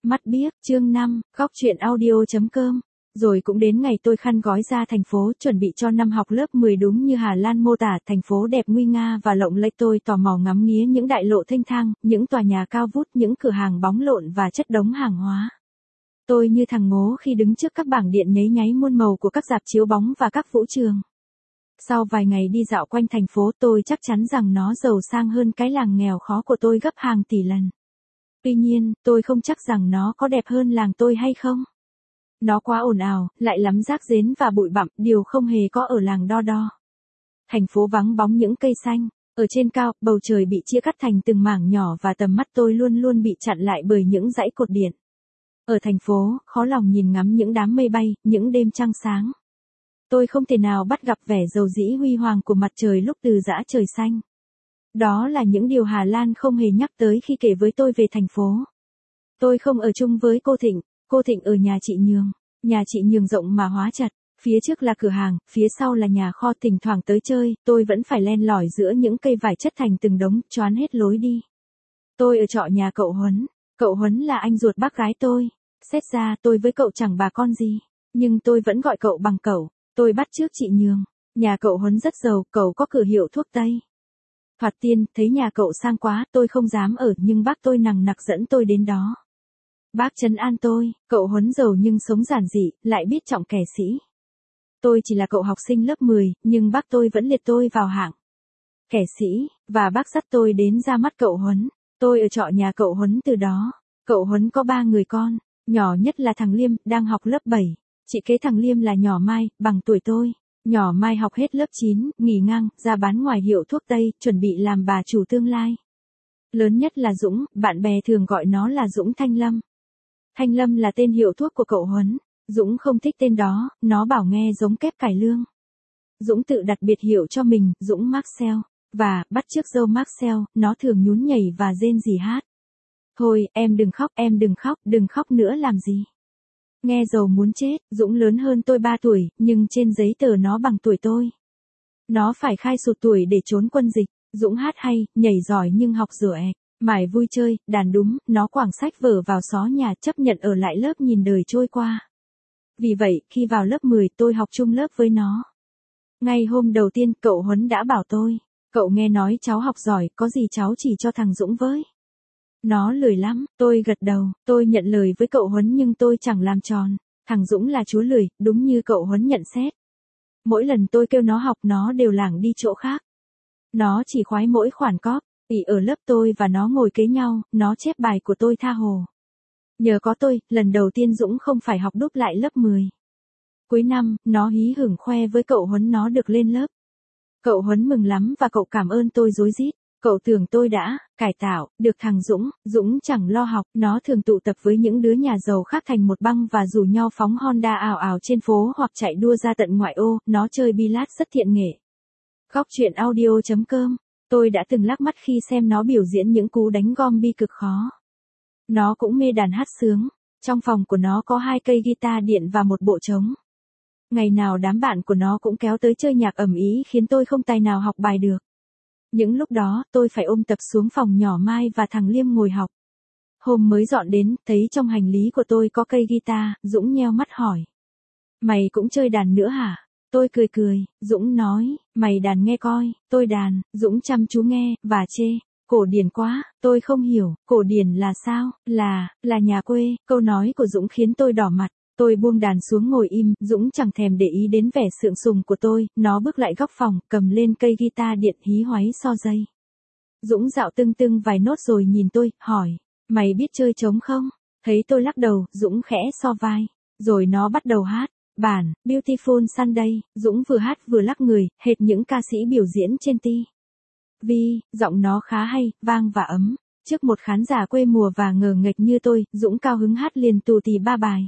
Mắt biếc, chương 5, góc truyện audio.com. Rồi cũng đến ngày tôi khăn gói ra thành phố, chuẩn bị cho năm học lớp 10 đúng như Hà Lan mô tả, thành phố đẹp nguy nga và lộng lẫy. Tôi tò mò ngắm nghía những đại lộ thênh thang, những tòa nhà cao vút, những cửa hàng bóng lộn và chất đống hàng hóa. Tôi như thằng ngố khi đứng trước các bảng điện nháy nháy muôn màu của các rạp chiếu bóng và các vũ trường. Sau vài ngày đi dạo quanh thành phố, tôi chắc chắn rằng nó giàu sang hơn cái làng nghèo khó của tôi gấp hàng tỷ lần. Tuy nhiên, tôi không chắc rằng nó có đẹp hơn làng tôi hay không. Nó quá ồn ào, lại lắm rác rến và bụi bặm, điều không hề có ở làng Đo Đo. Thành phố vắng bóng những cây xanh. Ở trên cao, bầu trời bị chia cắt thành từng mảng nhỏ và tầm mắt tôi luôn luôn bị chặn lại bởi những dãy cột điện. Ở thành phố, khó lòng nhìn ngắm những đám mây bay, những đêm trăng sáng. Tôi không thể nào bắt gặp vẻ dầu dĩ huy hoàng của mặt trời lúc từ giã trời xanh. Đó là những điều Hà Lan không hề nhắc tới khi kể với tôi về thành phố. Tôi không ở chung với cô Thịnh ở nhà chị Nhường. Nhà chị Nhường rộng mà hóa chật, phía trước là cửa hàng, phía sau là nhà kho. Thỉnh thoảng tới chơi, tôi vẫn phải len lỏi giữa những cây vải chất thành từng đống, choán hết lối đi. Tôi ở trọ nhà cậu Huấn là anh ruột bác gái tôi. Xét ra tôi với cậu chẳng bà con gì, nhưng tôi vẫn gọi cậu bằng cậu. Tôi bắt chước chị Nhường. Nhà cậu Huấn rất giàu, cậu có cửa hiệu thuốc tây. Thoạt tiên, thấy nhà cậu sang quá, tôi không dám ở, nhưng bác tôi nằng nặc dẫn tôi đến đó. Bác trấn an tôi, cậu Huấn giàu nhưng sống giản dị, lại biết trọng kẻ sĩ. Tôi chỉ là cậu học sinh lớp 10, nhưng bác tôi vẫn liệt tôi vào hạng kẻ sĩ, và bác dắt tôi đến ra mắt cậu Huấn. Tôi ở trọ nhà cậu Huấn từ đó. Cậu Huấn có 3 người con, nhỏ nhất là thằng Liêm, đang học lớp 7. Chị kế thằng Liêm là nhỏ Mai, bằng tuổi tôi. Nhỏ Mai học hết lớp 9, nghỉ ngang, ra bán ngoài hiệu thuốc tây, chuẩn bị làm bà chủ tương lai. Lớn nhất là Dũng, bạn bè thường gọi nó là Dũng Thanh Lâm. Thanh Lâm là tên hiệu thuốc của cậu Huấn. Dũng không thích tên đó, nó bảo nghe giống kép cải lương. Dũng tự đặt biệt hiệu cho mình, Dũng Marcel. Và, bắt chước dâu Marcel, nó thường nhún nhảy và rên rỉ hát. Thôi, em đừng khóc nữa làm gì. Nghe giàu muốn chết. Dũng lớn hơn tôi 3 tuổi, nhưng trên giấy tờ nó bằng tuổi tôi. Nó phải khai sụt tuổi để trốn quân dịch. Dũng hát hay, nhảy giỏi nhưng học dở ẹc. Mải vui chơi, đàn đúng, nó quảng sách vở vào xó nhà, chấp nhận ở lại lớp nhìn đời trôi qua. Vì vậy, khi vào lớp 10 tôi học chung lớp với nó. Ngay hôm đầu tiên, cậu Huấn đã bảo tôi, cậu nghe nói cháu học giỏi, có gì cháu chỉ cho thằng Dũng với. Nó lười lắm, tôi gật đầu, tôi nhận lời với cậu Huấn nhưng tôi chẳng làm tròn. Thằng Dũng là chúa lười, đúng như cậu Huấn nhận xét. Mỗi lần tôi kêu nó học nó đều lảng đi chỗ khác. Nó chỉ khoái mỗi khoản cóp, ỉ ở lớp tôi và nó ngồi kế nhau, nó chép bài của tôi tha hồ. Nhờ có tôi, lần đầu tiên Dũng không phải học đúp lại lớp 10. Cuối năm, nó hí hửng khoe với cậu Huấn nó được lên lớp. Cậu Huấn mừng lắm và cậu cảm ơn tôi rối rít. Cậu tưởng tôi đã cải tạo được thằng Dũng chẳng lo học, nó thường tụ tập với những đứa nhà giàu khác thành một băng và rủ nhau phóng Honda ào ào trên phố hoặc chạy đua ra tận ngoại ô. Nó chơi billard rất thiện nghệ. Góc truyện audio.com. Tôi đã từng lắc mắt khi xem nó biểu diễn những cú đánh gom bi cực khó. Nó cũng mê đàn hát sướng. Trong phòng của nó có 2 cây guitar điện và một bộ trống. Ngày nào đám bạn của nó cũng kéo tới chơi nhạc ầm ĩ khiến tôi không tài nào học bài được. Những lúc đó, tôi phải ôm tập xuống phòng nhỏ Mai và thằng Liêm ngồi học. Hôm mới dọn đến, thấy trong hành lý của tôi có cây guitar, Dũng nheo mắt hỏi. Mày cũng chơi đàn nữa hả? Tôi cười, Dũng nói, mày đàn nghe coi, tôi đàn. Dũng chăm chú nghe, và chê. Cổ điển quá, tôi không hiểu, cổ điển là sao? Là nhà quê. Câu nói của Dũng khiến tôi đỏ mặt. Tôi buông đàn xuống ngồi im, Dũng chẳng thèm để ý đến vẻ sượng sùng của tôi, nó bước lại góc phòng, cầm lên cây guitar điện hí hoáy so dây. Dũng dạo tưng vài nốt rồi nhìn tôi, hỏi, mày biết chơi trống không? Thấy tôi lắc đầu, Dũng khẽ so vai, rồi nó bắt đầu hát, bản, Beautiful Sunday, Dũng vừa hát vừa lắc người, hệt những ca sĩ biểu diễn trên TV. Giọng nó khá hay, vang và ấm. Trước một khán giả quê mùa và ngờ nghệch như tôi, Dũng cao hứng hát liền tù tì 3 bài.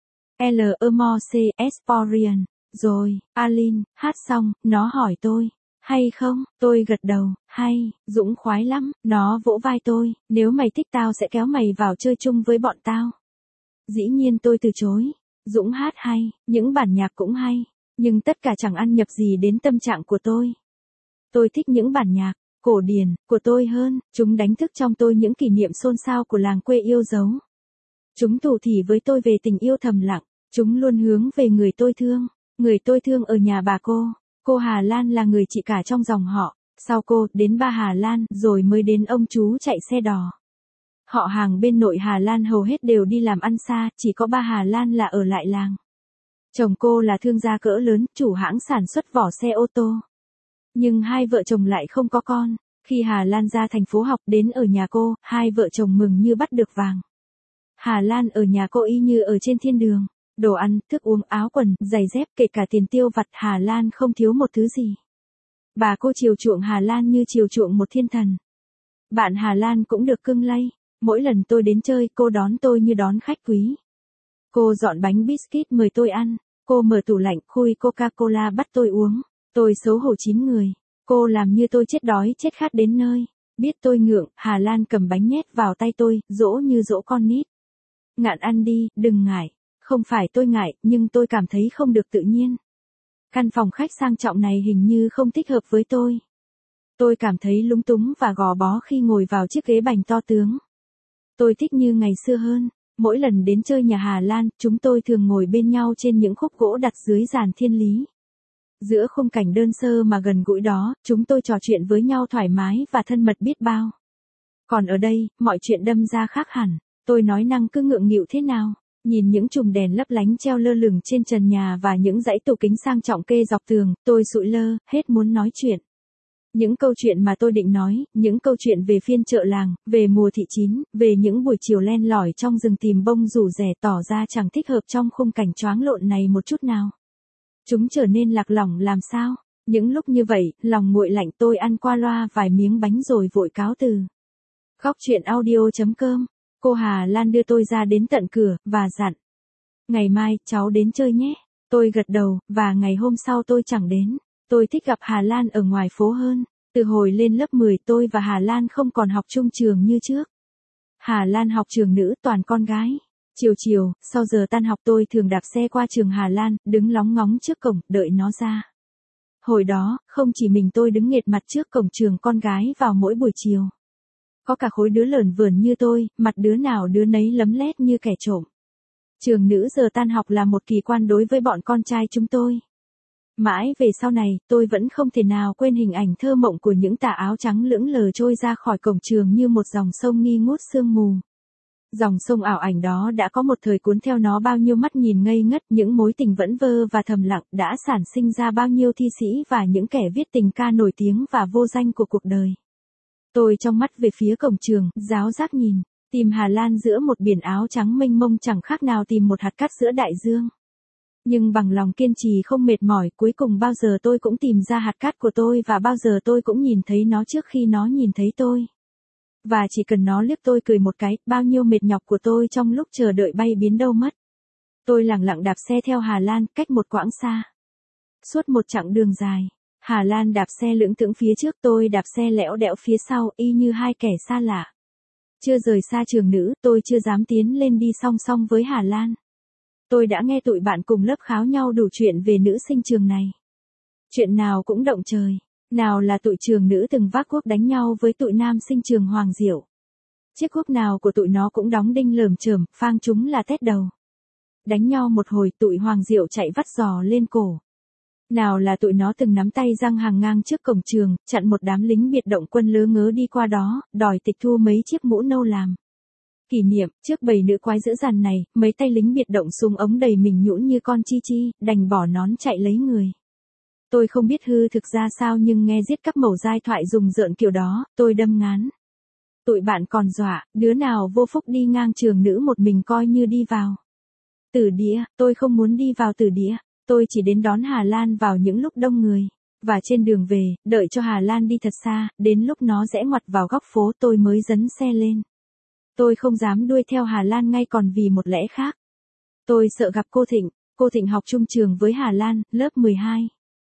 L.E.M.O.C. Esporian. Rồi, Alin, hát xong, nó hỏi tôi, hay không? Tôi gật đầu, hay. Dũng khoái lắm, nó vỗ vai tôi, nếu mày thích tao sẽ kéo mày vào chơi chung với bọn tao. Dĩ nhiên tôi từ chối. Dũng hát hay, những bản nhạc cũng hay, nhưng tất cả chẳng ăn nhập gì đến tâm trạng của tôi. Tôi thích những bản nhạc cổ điển của tôi hơn, chúng đánh thức trong tôi những kỷ niệm xôn xao của làng quê yêu dấu. Chúng thủ thỉ với tôi về tình yêu thầm lặng. Chúng luôn hướng về người tôi thương. Người tôi thương ở nhà bà cô. Cô Hà Lan là người chị cả trong dòng họ. Sau cô, đến ba Hà Lan, rồi mới đến ông chú chạy xe đò. Họ hàng bên nội Hà Lan hầu hết đều đi làm ăn xa, chỉ có ba Hà Lan là ở lại làng. Chồng cô là thương gia cỡ lớn, chủ hãng sản xuất vỏ xe ô tô. Nhưng hai vợ chồng lại không có con. Khi Hà Lan ra thành phố học đến ở nhà cô, hai vợ chồng mừng như bắt được vàng. Hà Lan ở nhà cô y như ở trên thiên đường. Đồ ăn, thức uống, áo quần, giày dép, kể cả tiền tiêu vặt Hà Lan không thiếu một thứ gì. Bà cô chiều chuộng Hà Lan như chiều chuộng một thiên thần. Bạn Hà Lan cũng được cưng lây. Mỗi lần tôi đến chơi, cô đón tôi như đón khách quý. Cô dọn bánh biscuit mời tôi ăn. Cô mở tủ lạnh, khui Coca-Cola bắt tôi uống. Tôi xấu hổ 9 người. Cô làm như tôi chết đói, chết khát đến nơi. Biết tôi ngượng, Hà Lan cầm bánh nhét vào tay tôi, dỗ như dỗ con nít. Ngạn ăn đi, đừng ngại. Không phải tôi ngại, nhưng tôi cảm thấy không được tự nhiên. Căn phòng khách sang trọng này hình như không thích hợp với tôi. Tôi cảm thấy lúng túng và gò bó khi ngồi vào chiếc ghế bành to tướng. Tôi thích như ngày xưa hơn. Mỗi lần đến chơi nhà Hà Lan, chúng tôi thường ngồi bên nhau trên những khúc gỗ đặt dưới giàn thiên lý. Giữa khung cảnh đơn sơ mà gần gũi đó, chúng tôi trò chuyện với nhau thoải mái và thân mật biết bao. Còn ở đây, mọi chuyện đâm ra khác hẳn. Tôi nói năng cứ ngượng nghịu thế nào. Nhìn những chùm đèn lấp lánh treo lơ lửng trên trần nhà và những dãy tủ kính sang trọng kê dọc tường, tôi sụi lơ, hết muốn nói chuyện. Những câu chuyện mà tôi định nói, những câu chuyện về phiên chợ làng, về mùa thị chín, về những buổi chiều len lỏi trong rừng tìm bông rủ rẻ tỏ ra chẳng thích hợp trong khung cảnh choáng lộn này một chút nào. Chúng trở nên lạc lõng làm sao? Những lúc như vậy, lòng nguội lạnh tôi ăn qua loa vài miếng bánh rồi vội cáo từ. Góc chuyện audio.com. Cô Hà Lan đưa tôi ra đến tận cửa, và dặn. Ngày mai, cháu đến chơi nhé. Tôi gật đầu, và ngày hôm sau tôi chẳng đến. Tôi thích gặp Hà Lan ở ngoài phố hơn. Từ hồi lên lớp 10 tôi và Hà Lan không còn học chung trường như trước. Hà Lan học trường nữ toàn con gái. Chiều chiều, sau giờ tan học tôi thường đạp xe qua trường Hà Lan, đứng lóng ngóng trước cổng, đợi nó ra. Hồi đó, không chỉ mình tôi đứng nghệt mặt trước cổng trường con gái vào mỗi buổi chiều. Có cả khối đứa lởn vởn như tôi, mặt đứa nào đứa nấy lấm lét như kẻ trộm. Trường nữ giờ tan học là một kỳ quan đối với bọn con trai chúng tôi. Mãi về sau này, tôi vẫn không thể nào quên hình ảnh thơ mộng của những tà áo trắng lững lờ trôi ra khỏi cổng trường như một dòng sông nghi ngút sương mù. Dòng sông ảo ảnh đó đã có một thời cuốn theo nó bao nhiêu mắt nhìn ngây ngất, những mối tình vẫn vơ và thầm lặng, đã sản sinh ra bao nhiêu thi sĩ và những kẻ viết tình ca nổi tiếng và vô danh của cuộc đời. Tôi trong mắt về phía cổng trường, giáo giác nhìn, tìm Hà Lan giữa một biển áo trắng mênh mông chẳng khác nào tìm một hạt cát giữa đại dương. Nhưng bằng lòng kiên trì không mệt mỏi, cuối cùng bao giờ tôi cũng tìm ra hạt cát của tôi và bao giờ tôi cũng nhìn thấy nó trước khi nó nhìn thấy tôi. Và chỉ cần nó liếc tôi cười một cái, bao nhiêu mệt nhọc của tôi trong lúc chờ đợi bay biến đâu mất. Tôi lẳng lặng đạp xe theo Hà Lan, cách một quãng xa. Suốt một chặng đường dài, Hà Lan đạp xe lững thững phía trước, tôi đạp xe lẽo đẽo phía sau, y như hai kẻ xa lạ. Chưa rời xa trường nữ, tôi chưa dám tiến lên đi song song với Hà Lan. Tôi đã nghe tụi bạn cùng lớp kháo nhau đủ chuyện về nữ sinh trường này. Chuyện nào cũng động trời. Nào là tụi trường nữ từng vác cuốc đánh nhau với tụi nam sinh trường Hoàng Diệu. Chiếc cuốc nào của tụi nó cũng đóng đinh lởm chởm, phang chúng là tét đầu. Đánh nhau một hồi, tụi Hoàng Diệu chạy vắt giò lên cổ. Nào là tụi nó từng nắm tay giăng hàng ngang trước cổng trường, chặn một đám lính biệt động quân lớ ngớ đi qua đó, đòi tịch thu mấy chiếc mũ nâu làm kỷ niệm. Trước bầy nữ quái dữ dằn này, mấy tay lính biệt động súng ống đầy mình nhũn như con chi chi, đành bỏ nón chạy lấy người. Tôi không biết hư thực ra sao nhưng nghe giết cắp mẩu giai thoại rùng rợn kiểu đó, tôi đâm ngán. Tụi bạn còn dọa, đứa nào vô phúc đi ngang trường nữ một mình coi như đi vào tử địa. Tôi không muốn đi vào tử địa, tôi chỉ đến đón Hà Lan vào những lúc đông người. Và trên đường về, đợi cho Hà Lan đi thật xa, đến lúc nó rẽ ngoặt vào góc phố tôi mới dấn xe lên. Tôi không dám đuôi theo Hà Lan ngay còn vì một lẽ khác. Tôi sợ gặp cô Thịnh học chung trường với Hà Lan, lớp 12.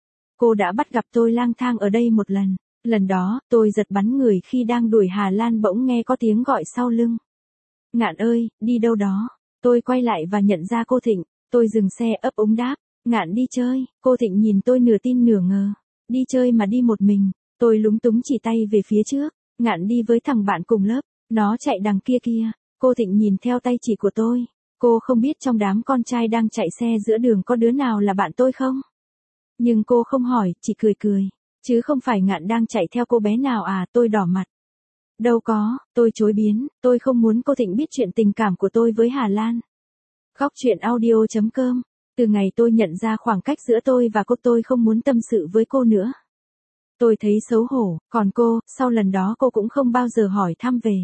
Cô đã bắt gặp tôi lang thang ở đây một lần. Lần đó, tôi giật bắn người khi đang đuổi Hà Lan bỗng nghe có tiếng gọi sau lưng. Ngạn ơi, đi đâu đó? Tôi quay lại và nhận ra cô Thịnh. Tôi dừng xe ấp úng đáp. Ngạn đi chơi. Cô Thịnh nhìn tôi nửa tin nửa ngờ. Đi chơi mà đi một mình. Tôi lúng túng chỉ tay về phía trước. Ngạn đi với thằng bạn cùng lớp. Nó chạy đằng kia kia. Cô Thịnh nhìn theo tay chỉ của tôi. Cô không biết trong đám con trai đang chạy xe giữa đường có đứa nào là bạn tôi không? Nhưng cô không hỏi, chỉ cười cười. Chứ không phải Ngạn đang chạy theo cô bé nào à, tôi đỏ mặt. Đâu có, tôi chối biến, tôi không muốn cô Thịnh biết chuyện tình cảm của tôi với Hà Lan. Góc truyện audio.com. Từ ngày tôi nhận ra khoảng cách giữa tôi và cô, tôi không muốn tâm sự với cô nữa. Tôi thấy xấu hổ, còn cô, sau lần đó cô cũng không bao giờ hỏi thăm về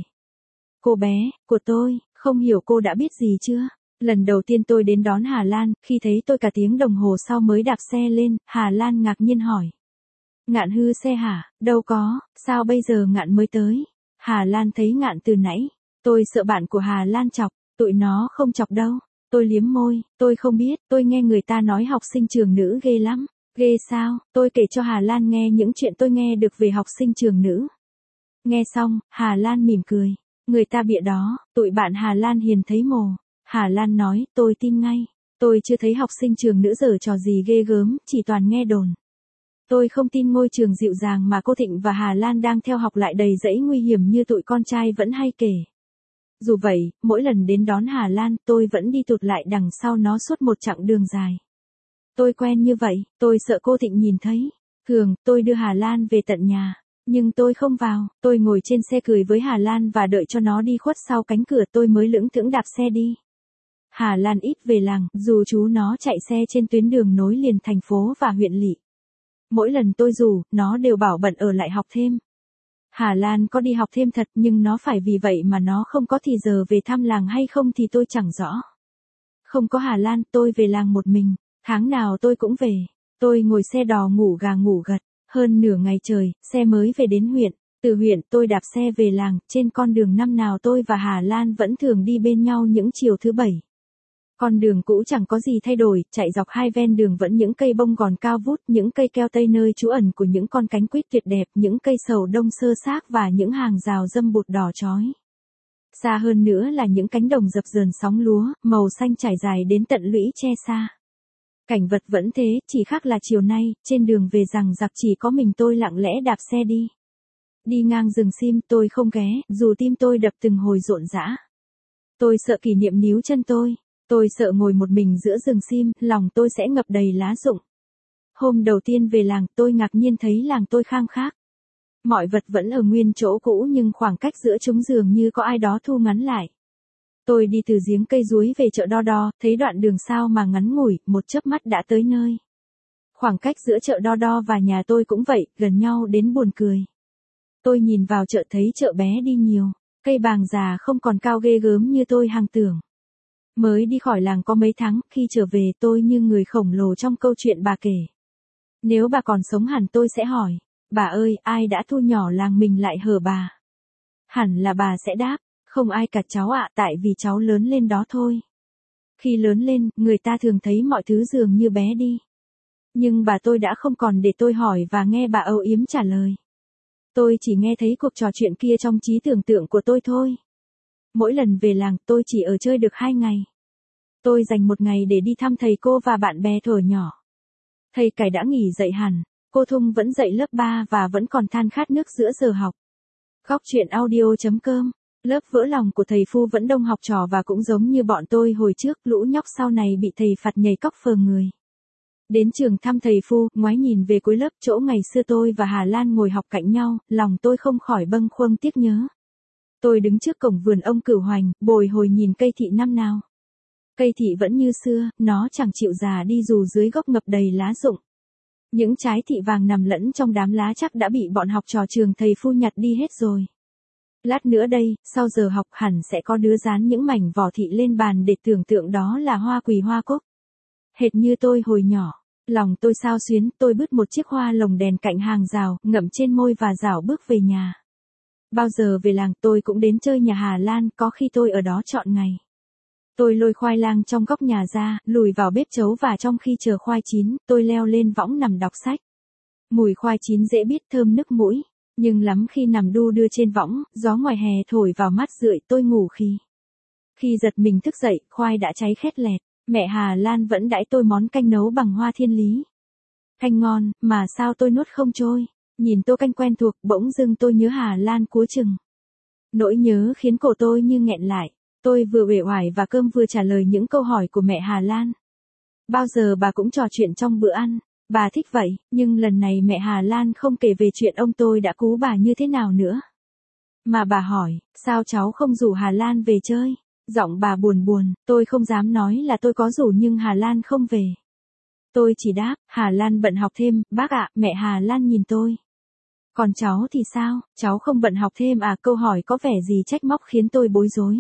cô bé của tôi, không hiểu cô đã biết gì chưa? Lần đầu tiên tôi đến đón Hà Lan, khi thấy tôi cả tiếng đồng hồ sau mới đạp xe lên, Hà Lan ngạc nhiên hỏi. Ngạn hư xe hả? Đâu có, sao bây giờ Ngạn mới tới? Hà Lan thấy Ngạn từ nãy. Tôi sợ bạn của Hà Lan chọc, tụi nó không chọc đâu. Tôi liếm môi, tôi không biết, tôi nghe người ta nói học sinh trường nữ ghê lắm. Ghê sao? Tôi kể cho Hà Lan nghe những chuyện tôi nghe được về học sinh trường nữ. Nghe xong, Hà Lan mỉm cười. Người ta bịa đó, tụi bạn Hà Lan hiền thấy mồ. Hà Lan nói, tôi tin ngay. Tôi chưa thấy học sinh trường nữ giở trò gì ghê gớm, chỉ toàn nghe đồn. Tôi không tin ngôi trường dịu dàng mà cô Thịnh và Hà Lan đang theo học lại đầy rẫy nguy hiểm như tụi con trai vẫn hay kể. Dù vậy, mỗi lần đến đón Hà Lan, tôi vẫn đi tụt lại đằng sau nó suốt một chặng đường dài. Tôi quen như vậy, tôi sợ cô Thịnh nhìn thấy. Thường, tôi đưa Hà Lan về tận nhà. Nhưng tôi không vào, tôi ngồi trên xe cười với Hà Lan và đợi cho nó đi khuất sau cánh cửa tôi mới lững thững đạp xe đi. Hà Lan ít về làng, dù chú nó chạy xe trên tuyến đường nối liền thành phố và huyện lỵ. Mỗi lần tôi rủ, nó đều bảo bận ở lại học thêm. Hà Lan có đi học thêm thật nhưng nó phải vì vậy mà nó không có thì giờ về thăm làng hay không thì tôi chẳng rõ. Không có Hà Lan, tôi về làng một mình, tháng nào tôi cũng về. Tôi ngồi xe đò ngủ gà ngủ gật, hơn nửa ngày trời, xe mới về đến huyện. Từ huyện tôi đạp xe về làng, trên con đường năm nào tôi và Hà Lan vẫn thường đi bên nhau những chiều thứ bảy. Con đường cũ chẳng có gì thay đổi, chạy dọc hai ven đường vẫn những cây bông gòn cao vút, những cây keo tây nơi trú ẩn của những con cánh quýt tuyệt đẹp, những cây sầu đông sơ xác và những hàng rào dâm bụt đỏ chói. Xa hơn nữa là những cánh đồng dập dờn sóng lúa, màu xanh trải dài đến tận lũy tre xa. Cảnh vật vẫn thế, chỉ khác là chiều nay, trên đường về rằng giặc chỉ có mình tôi lặng lẽ đạp xe đi. Đi ngang rừng sim tôi không ghé, dù tim tôi đập từng hồi rộn rã. Tôi sợ kỷ niệm níu chân tôi. Tôi sợ ngồi một mình giữa rừng sim, lòng tôi sẽ ngập đầy lá rụng. Hôm đầu tiên về làng, tôi ngạc nhiên thấy làng tôi khang khác. Mọi vật vẫn ở nguyên chỗ cũ nhưng khoảng cách giữa chúng dường như có ai đó thu ngắn lại. Tôi đi từ giếng cây chuối về chợ Đo Đo, thấy đoạn đường sao mà ngắn ngủi, một chớp mắt đã tới nơi. Khoảng cách giữa chợ Đo Đo và nhà tôi cũng vậy, gần nhau đến buồn cười. Tôi nhìn vào chợ thấy chợ bé đi nhiều, cây bàng già không còn cao ghê gớm như tôi hằng tưởng. Mới đi khỏi làng có mấy tháng, khi trở về tôi như người khổng lồ trong câu chuyện bà kể. Nếu bà còn sống hẳn tôi sẽ hỏi, bà ơi, ai đã thu nhỏ làng mình lại hở bà? Hẳn là bà sẽ đáp, không ai cả cháu ạ, tại vì cháu lớn lên đó thôi. Khi lớn lên, người ta thường thấy mọi thứ dường như bé đi. Nhưng bà tôi đã không còn để tôi hỏi và nghe bà âu yếm trả lời. Tôi chỉ nghe thấy cuộc trò chuyện kia trong trí tưởng tượng của tôi thôi. Mỗi lần về làng tôi chỉ ở chơi được 2 ngày. Tôi dành 1 ngày để đi thăm thầy cô và bạn bè thuở nhỏ. Thầy Cải đã nghỉ dạy hẳn, cô Thung vẫn dạy lớp 3 và vẫn còn than khát nước giữa giờ học. Góc truyện audio.com. Lớp vỡ lòng của thầy Phu vẫn đông học trò và cũng giống như bọn tôi hồi trước, lũ nhóc sau này bị thầy phạt nhảy cóc phờ người. Đến trường thăm thầy Phu, ngoái nhìn về cuối lớp chỗ ngày xưa tôi và Hà Lan ngồi học cạnh nhau, lòng tôi không khỏi bâng khuâng tiếc nhớ. Tôi đứng trước cổng vườn ông Cửu Hoành, bồi hồi nhìn cây thị năm nào. Cây thị vẫn như xưa, nó chẳng chịu già đi dù dưới gốc ngập đầy lá rụng. Những trái thị vàng nằm lẫn trong đám lá chắc đã bị bọn học trò trường thầy Phu nhặt đi hết rồi. Lát nữa đây, sau giờ học hẳn sẽ có đứa dán những mảnh vỏ thị lên bàn để tưởng tượng đó là hoa quỳ hoa cúc. Hệt như tôi hồi nhỏ, lòng tôi xao xuyến, tôi bứt một chiếc hoa lồng đèn cạnh hàng rào, ngậm trên môi và rảo bước về nhà. Bao giờ về làng tôi cũng đến chơi nhà Hà Lan, có khi tôi ở đó trọn ngày. Tôi lôi khoai lang trong góc nhà ra, lùi vào bếp chấu và trong khi chờ khoai chín, tôi leo lên võng nằm đọc sách. Mùi khoai chín dễ biết thơm nức mũi, nhưng lắm khi nằm đu đưa trên võng, gió ngoài hè thổi vào mắt rượi tôi ngủ khi. Khi giật mình thức dậy, khoai đã cháy khét lẹt, mẹ Hà Lan vẫn đãi tôi món canh nấu bằng hoa thiên lý. Canh ngon, mà sao tôi nuốt không trôi. Nhìn tô canh quen thuộc, bỗng dưng tôi nhớ Hà Lan cúa chừng. Nỗi nhớ khiến cổ tôi như nghẹn lại. Tôi vừa uể oải và cơm vừa trả lời những câu hỏi của mẹ Hà Lan. Bao giờ bà cũng trò chuyện trong bữa ăn. Bà thích vậy, nhưng lần này mẹ Hà Lan không kể về chuyện ông tôi đã cứu bà như thế nào nữa. Mà bà hỏi, sao cháu không rủ Hà Lan về chơi? Giọng bà buồn buồn, tôi không dám nói là tôi có rủ nhưng Hà Lan không về. Tôi chỉ đáp, Hà Lan bận học thêm, bác ạ. Mẹ Hà Lan nhìn tôi. Còn cháu thì sao, cháu không bận học thêm à? Câu hỏi có vẻ gì trách móc khiến tôi bối rối.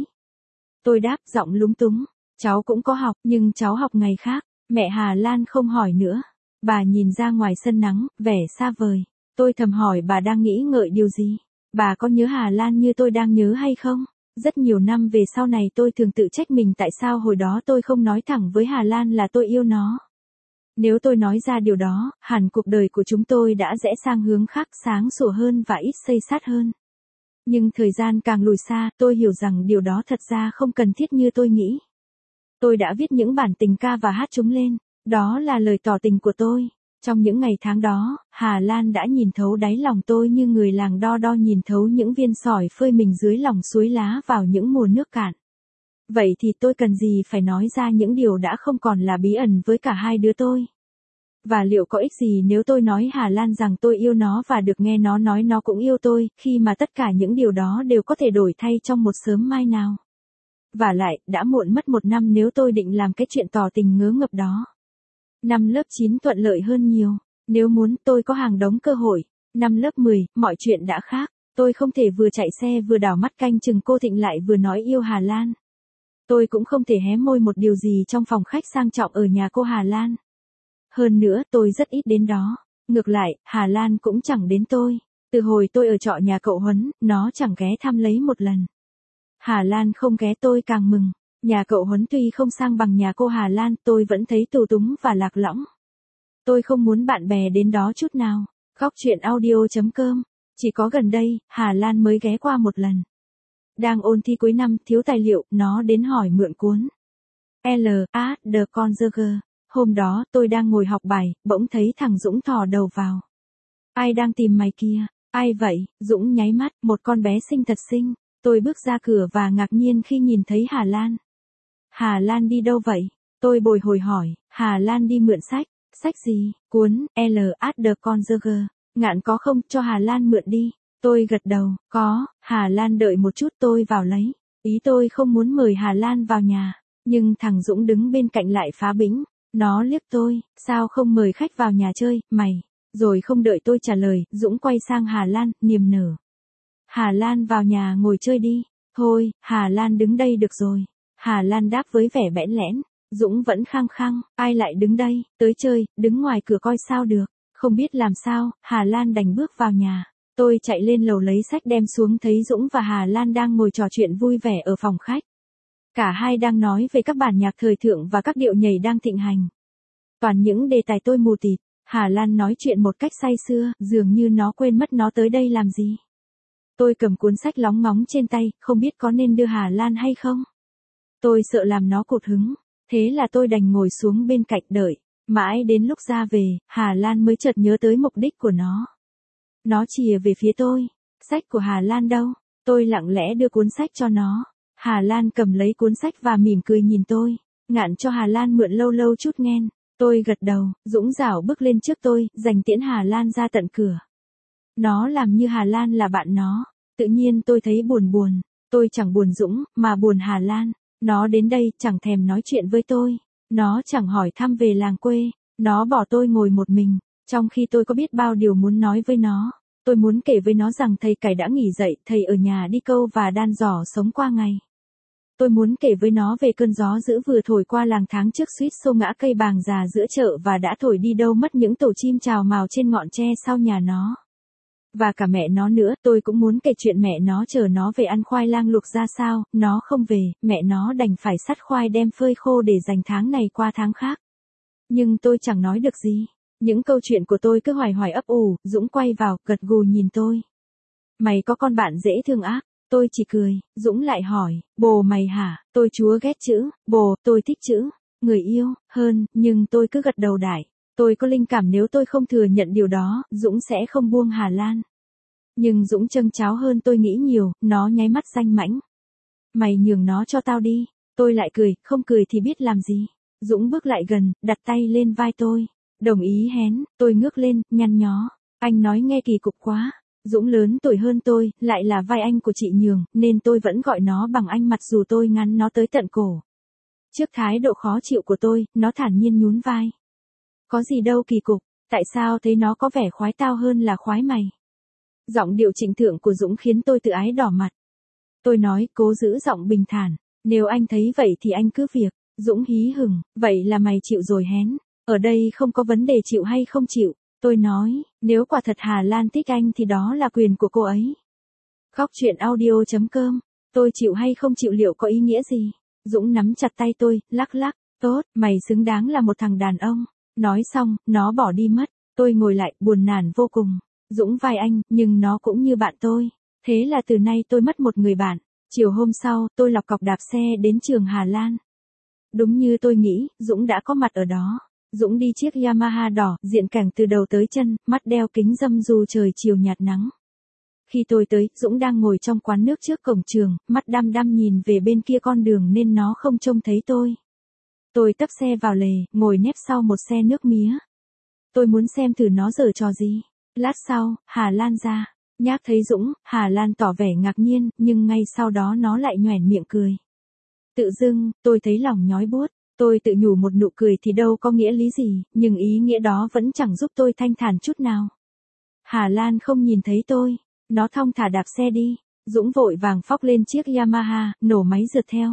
Tôi đáp giọng lúng túng, cháu cũng có học, nhưng cháu học ngày khác. Mẹ Hà Lan không hỏi nữa. Bà nhìn ra ngoài sân nắng, vẻ xa vời. Tôi thầm hỏi bà đang nghĩ ngợi điều gì? Bà có nhớ Hà Lan như tôi đang nhớ hay không? Rất nhiều năm về sau này tôi thường tự trách mình tại sao hồi đó tôi không nói thẳng với Hà Lan là tôi yêu nó. Nếu tôi nói ra điều đó, hẳn cuộc đời của chúng tôi đã rẽ sang hướng khác, sáng sủa hơn và ít xây xát hơn. Nhưng thời gian càng lùi xa, tôi hiểu rằng điều đó thật ra không cần thiết như tôi nghĩ. Tôi đã viết những bản tình ca và hát chúng lên. Đó là lời tỏ tình của tôi. Trong những ngày tháng đó, Hà Lan đã nhìn thấu đáy lòng tôi như người làng đo đo nhìn thấu những viên sỏi phơi mình dưới lòng suối lá vào những mùa nước cạn. Vậy thì tôi cần gì phải nói ra những điều đã không còn là bí ẩn với cả hai đứa tôi? Và liệu có ích gì nếu tôi nói Hà Lan rằng tôi yêu nó và được nghe nó nói nó cũng yêu tôi, khi mà tất cả những điều đó đều có thể đổi thay trong một sớm mai nào? Vả lại, đã muộn mất 1 năm nếu tôi định làm cái chuyện tỏ tình ngớ ngập đó. Năm lớp 9 thuận lợi hơn nhiều. Nếu muốn, tôi có hàng đống cơ hội. Năm lớp 10, mọi chuyện đã khác. Tôi không thể vừa chạy xe vừa đảo mắt canh chừng cô Thịnh lại vừa nói yêu Hà Lan. Tôi cũng không thể hé môi một điều gì trong phòng khách sang trọng ở nhà cô Hà Lan. Hơn nữa, tôi rất ít đến đó. Ngược lại, Hà Lan cũng chẳng đến tôi. Từ hồi tôi ở trọ nhà cậu Huấn, nó chẳng ghé thăm lấy một lần. Hà Lan không ghé tôi càng mừng. Nhà cậu Huấn tuy không sang bằng nhà cô Hà Lan, tôi vẫn thấy tù túng và lạc lõng. Tôi không muốn bạn bè đến đó chút nào. Góc chuyện audio.com. Chỉ có gần đây, Hà Lan mới ghé qua một lần. Đang ôn thi cuối năm, thiếu tài liệu, nó đến hỏi mượn cuốn L.A. The Conjurer. Hôm đó, tôi đang ngồi học bài, bỗng thấy thằng Dũng thò đầu vào. Ai đang tìm mày kia? Ai vậy? Dũng nháy mắt, một con bé xinh thật xinh. Tôi bước ra cửa và ngạc nhiên khi nhìn thấy Hà Lan. Hà Lan đi đâu vậy? Tôi bồi hồi hỏi, Hà Lan đi mượn sách. Sách gì? Cuốn L.A. The Conjurer. Ngạn có không, cho Hà Lan mượn đi. Tôi gật đầu, có. Hà Lan đợi một chút, tôi vào lấy. Ý tôi không muốn mời Hà Lan vào nhà. Nhưng thằng Dũng đứng bên cạnh lại phá bĩnh. Nó liếc tôi, sao không mời khách vào nhà chơi, mày? Rồi không đợi tôi trả lời, Dũng quay sang Hà Lan, niềm nở. Hà Lan vào nhà ngồi chơi đi. Thôi, Hà Lan đứng đây được rồi. Hà Lan đáp với vẻ bẽn lẽn. Dũng vẫn khăng khăng, ai lại đứng đây, tới chơi, đứng ngoài cửa coi sao được. Không biết làm sao, Hà Lan đành bước vào nhà. Tôi chạy lên lầu lấy sách đem xuống thấy Dũng và Hà Lan đang ngồi trò chuyện vui vẻ ở phòng khách. Cả hai đang nói về các bản nhạc thời thượng và các điệu nhảy đang thịnh hành. Toàn những đề tài tôi mù tịt. Hà Lan nói chuyện một cách say sưa, dường như nó quên mất nó tới đây làm gì. Tôi cầm cuốn sách lóng ngóng trên tay, không biết có nên đưa Hà Lan hay không. Tôi sợ làm nó cụt hứng. Thế là tôi đành ngồi xuống bên cạnh đợi. Mãi đến lúc ra về, Hà Lan mới chợt nhớ tới mục đích của nó. Nó chìa về phía tôi. Sách của Hà Lan đâu? Tôi lặng lẽ đưa cuốn sách cho nó. Hà Lan cầm lấy cuốn sách và mỉm cười nhìn tôi. Ngạn cho Hà Lan mượn lâu lâu chút nghen. Tôi gật đầu, Dũng dảo bước lên trước tôi, giành tiễn Hà Lan ra tận cửa. Nó làm như Hà Lan là bạn nó. Tự nhiên tôi thấy buồn buồn. Tôi chẳng buồn Dũng, mà buồn Hà Lan. Nó đến đây, chẳng thèm nói chuyện với tôi. Nó chẳng hỏi thăm về làng quê. Nó bỏ tôi ngồi một mình. Trong khi tôi có biết bao điều muốn nói với nó. Tôi muốn kể với nó rằng thầy cải đã nghỉ dậy, thầy ở nhà đi câu và đan giỏ sống qua ngày. Tôi muốn kể với nó về cơn gió dữ vừa thổi qua làng tháng trước suýt xô ngã cây bàng già giữa chợ và đã thổi đi đâu mất những tổ chim chào mào trên ngọn tre sau nhà nó. Và cả mẹ nó nữa, tôi cũng muốn kể chuyện mẹ nó chờ nó về ăn khoai lang luộc ra sao, nó không về, mẹ nó đành phải sắt khoai đem phơi khô để dành tháng này qua tháng khác. Nhưng tôi chẳng nói được gì. Những câu chuyện của tôi cứ hoài hoài ấp ủ, Dũng quay vào, gật gù nhìn tôi. Mày có con bạn dễ thương ác. Tôi chỉ cười, Dũng lại hỏi, bồ mày hả? Tôi chúa ghét chữ, bồ, tôi thích chữ, người yêu, hơn, nhưng tôi cứ gật đầu đại. Tôi có linh cảm nếu tôi không thừa nhận điều đó, Dũng sẽ không buông Hà Lan. Nhưng Dũng châng cháo hơn tôi nghĩ nhiều, nó nháy mắt danh mãnh. mày nhường nó cho tao đi. Tôi lại cười, không cười thì biết làm gì. Dũng bước lại gần, đặt tay lên vai tôi. Đồng ý hén, tôi ngước lên, nhăn nhó. Anh nói nghe kỳ cục quá. Dũng lớn tuổi hơn tôi, lại là vai anh của chị Nhường, nên tôi vẫn gọi nó bằng anh mặc dù tôi ngắn nó tới tận cổ. Trước thái độ khó chịu của tôi, nó thản nhiên nhún vai. Có gì đâu kỳ cục, tại sao thấy nó có vẻ khoái tao hơn là khoái mày? Giọng điệu trịnh thượng của Dũng khiến tôi tự ái đỏ mặt. Tôi nói, cố giữ giọng bình thản. Nếu anh thấy vậy thì anh cứ việc. Dũng hí hửng, vậy là mày chịu rồi hén. Ở đây không có vấn đề chịu hay không chịu. Tôi nói, nếu quả thật Hà Lan thích anh thì đó là quyền của cô ấy. Khóc chuyện audio.com. Tôi chịu hay không chịu liệu có ý nghĩa gì? Dũng nắm chặt tay tôi, lắc lắc. Tốt, mày xứng đáng là một thằng đàn ông. Nói xong, nó bỏ đi mất. Tôi ngồi lại, buồn nản vô cùng. Dũng vai anh, nhưng nó cũng như bạn tôi. Thế là từ nay tôi mất một người bạn. Chiều hôm sau, tôi lọc cọc đạp xe đến trường Hà Lan. Đúng như tôi nghĩ, Dũng đã có mặt ở đó. Dũng đi chiếc Yamaha đỏ, diện cảnh từ đầu tới chân, mắt đeo kính râm dù trời chiều nhạt nắng. Khi tôi tới, Dũng đang ngồi trong quán nước trước cổng trường, mắt đăm đăm nhìn về bên kia con đường nên nó không trông thấy tôi. Tôi tấp xe vào lề, ngồi nép sau một xe nước mía. Tôi muốn xem thử nó giở trò gì. Lát sau, Hà Lan ra. Nhác thấy Dũng, Hà Lan tỏ vẻ ngạc nhiên, nhưng ngay sau đó nó lại nhoẻn miệng cười. Tự dưng, tôi thấy lòng nhói buốt. Tôi tự nhủ một nụ cười thì đâu có nghĩa lý gì, nhưng ý nghĩa đó vẫn chẳng giúp tôi thanh thản chút nào. Hà Lan không nhìn thấy tôi. Nó thong thả đạp xe đi. Dũng vội vàng phóc lên chiếc Yamaha, nổ máy rượt theo.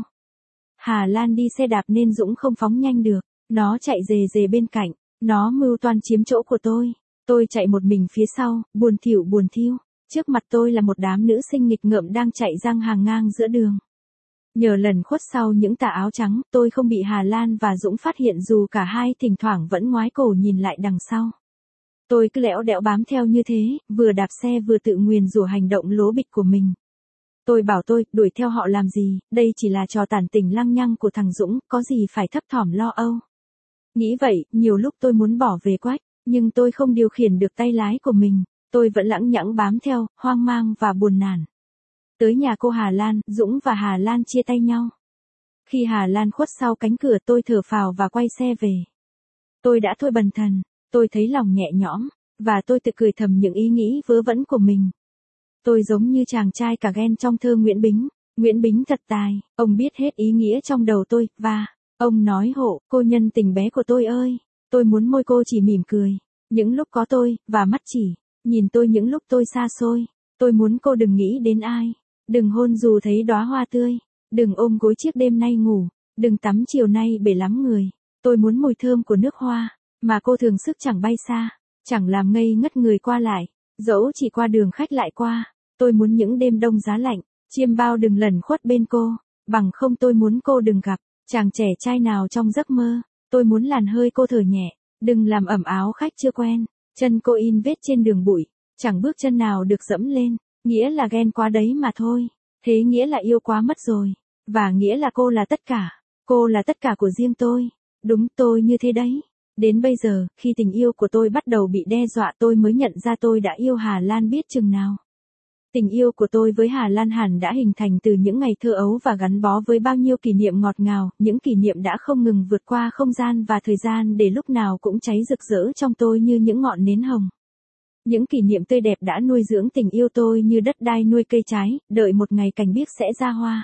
Hà Lan đi xe đạp nên Dũng không phóng nhanh được. Nó chạy rề rề bên cạnh. Nó mưu toan chiếm chỗ của tôi. Tôi chạy một mình phía sau, buồn thiu. Trước mặt tôi là một đám nữ sinh nghịch ngợm đang chạy giang hàng ngang giữa đường. Nhờ lần khuất sau những tà áo trắng, tôi không bị Hà Lan và Dũng phát hiện dù cả hai thỉnh thoảng vẫn ngoái cổ nhìn lại đằng sau. Tôi cứ lẽo đẽo bám theo như thế, vừa đạp xe vừa tự nguyền rủa hành động lố bịch của mình. Tôi bảo tôi, đuổi theo họ làm gì, đây chỉ là trò tản tỉnh lăng nhăng của thằng Dũng, có gì phải thấp thỏm lo âu. Nghĩ vậy, nhiều lúc tôi muốn bỏ về quách, nhưng tôi không điều khiển được tay lái của mình, tôi vẫn lẳng nhẳng bám theo, hoang mang và buồn nản. Tới nhà cô Hà Lan, Dũng và Hà Lan chia tay nhau. Khi Hà Lan khuất sau cánh cửa tôi thở phào và quay xe về. Tôi đã thôi bần thần, tôi thấy lòng nhẹ nhõm, và tôi tự cười thầm những ý nghĩ vớ vẩn của mình. Tôi giống như chàng trai cả ghen trong thơ Nguyễn Bính. Nguyễn Bính thật tài, ông biết hết ý nghĩa trong đầu tôi, và ông nói hộ, cô nhân tình bé của tôi ơi, tôi muốn môi cô chỉ mỉm cười. Những lúc có tôi, và mắt chỉ, nhìn tôi những lúc tôi xa xôi. Tôi muốn cô đừng nghĩ đến ai. Đừng hôn dù thấy đóa hoa tươi. Đừng ôm gối chiếc đêm nay ngủ. Đừng tắm chiều nay bể lắm người. Tôi muốn mùi thơm của nước hoa, mà cô thường sức chẳng bay xa, chẳng làm ngây ngất người qua lại. Dẫu chỉ qua đường khách lại qua. Tôi muốn những đêm đông giá lạnh, chiêm bao đừng lẩn khuất bên cô. Bằng không tôi muốn cô đừng gặp chàng trẻ trai nào trong giấc mơ. Tôi muốn làn hơi cô thở nhẹ. Đừng làm ẩm áo khách chưa quen. Chân cô in vết trên đường bụi. Chẳng bước chân nào được dẫm lên. Nghĩa là ghen quá đấy mà thôi. Thế nghĩa là yêu quá mất rồi. Và nghĩa là cô là tất cả. Cô là tất cả của riêng tôi. Đúng, tôi như thế đấy. Đến bây giờ, khi tình yêu của tôi bắt đầu bị đe dọa tôi mới nhận ra tôi đã yêu Hà Lan biết chừng nào. Tình yêu của tôi với Hà Lan hẳn đã hình thành từ những ngày thơ ấu và gắn bó với bao nhiêu kỷ niệm ngọt ngào, những kỷ niệm đã không ngừng vượt qua không gian và thời gian để lúc nào cũng cháy rực rỡ trong tôi như những ngọn nến hồng. Những kỷ niệm tươi đẹp đã nuôi dưỡng tình yêu tôi như đất đai nuôi cây trái, đợi một ngày cành biếc sẽ ra hoa.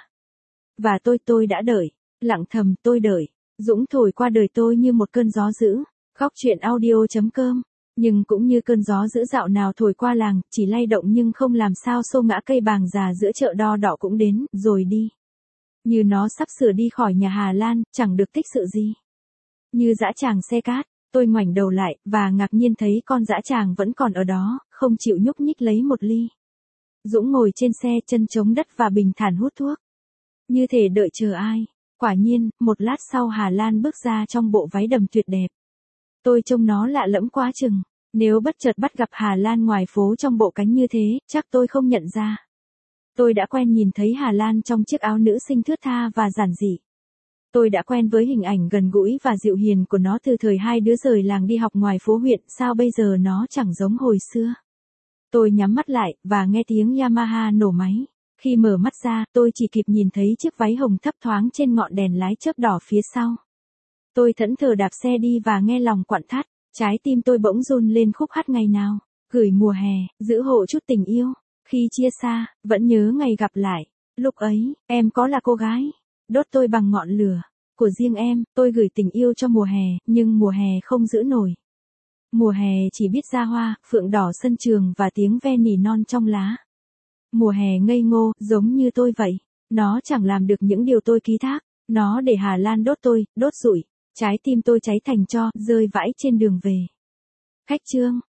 Và tôi đã đợi, lặng thầm tôi đợi. Dũng thổi qua đời tôi như một cơn gió dữ. Khóc chuyện audio.com. Nhưng cũng như cơn gió dữ dạo nào thổi qua làng, chỉ lay động nhưng không làm sao xô ngã cây bàng già giữa chợ đo đỏ cũng đến, rồi đi. Như nó sắp sửa đi khỏi nhà Hà Lan, chẳng được tích sự gì. Như dã tràng xe cát, tôi ngoảnh đầu lại, và ngạc nhiên thấy con dã tràng vẫn còn ở đó, không chịu nhúc nhích lấy một ly. Dũng ngồi trên xe chân chống đất và bình thản hút thuốc. Như thể đợi chờ ai. Quả nhiên, một lát sau Hà Lan bước ra trong bộ váy đầm tuyệt đẹp. Tôi trông nó lạ lẫm quá chừng. Nếu bất chợt bắt gặp Hà Lan ngoài phố trong bộ cánh như thế, chắc tôi không nhận ra. Tôi đã quen nhìn thấy Hà Lan trong chiếc áo nữ sinh thướt tha và giản dị. Tôi đã quen với hình ảnh gần gũi và dịu hiền của nó từ thời hai đứa rời làng đi học ngoài phố huyện, sao bây giờ nó chẳng giống hồi xưa. Tôi nhắm mắt lại, và nghe tiếng Yamaha nổ máy. Khi mở mắt ra, tôi chỉ kịp nhìn thấy chiếc váy hồng thấp thoáng trên ngọn đèn lái chớp đỏ phía sau. Tôi thẫn thờ đạp xe đi và nghe lòng quặn thắt, trái tim tôi bỗng run lên khúc hát ngày nào. Gửi mùa hè, giữ hộ chút tình yêu. Khi chia xa, vẫn nhớ ngày gặp lại. Lúc ấy, em có là cô gái. Đốt tôi bằng ngọn lửa của riêng em, tôi gửi tình yêu cho mùa hè, nhưng mùa hè không giữ nổi. Mùa hè chỉ biết ra hoa, phượng đỏ sân trường và tiếng ve nỉ non trong lá. Mùa hè ngây ngô, giống như tôi vậy. Nó chẳng làm được những điều tôi ký thác. Nó để Hà Lan đốt tôi, đốt rụi. Trái tim tôi cháy thành tro, rơi vãi trên đường về. Khách chương.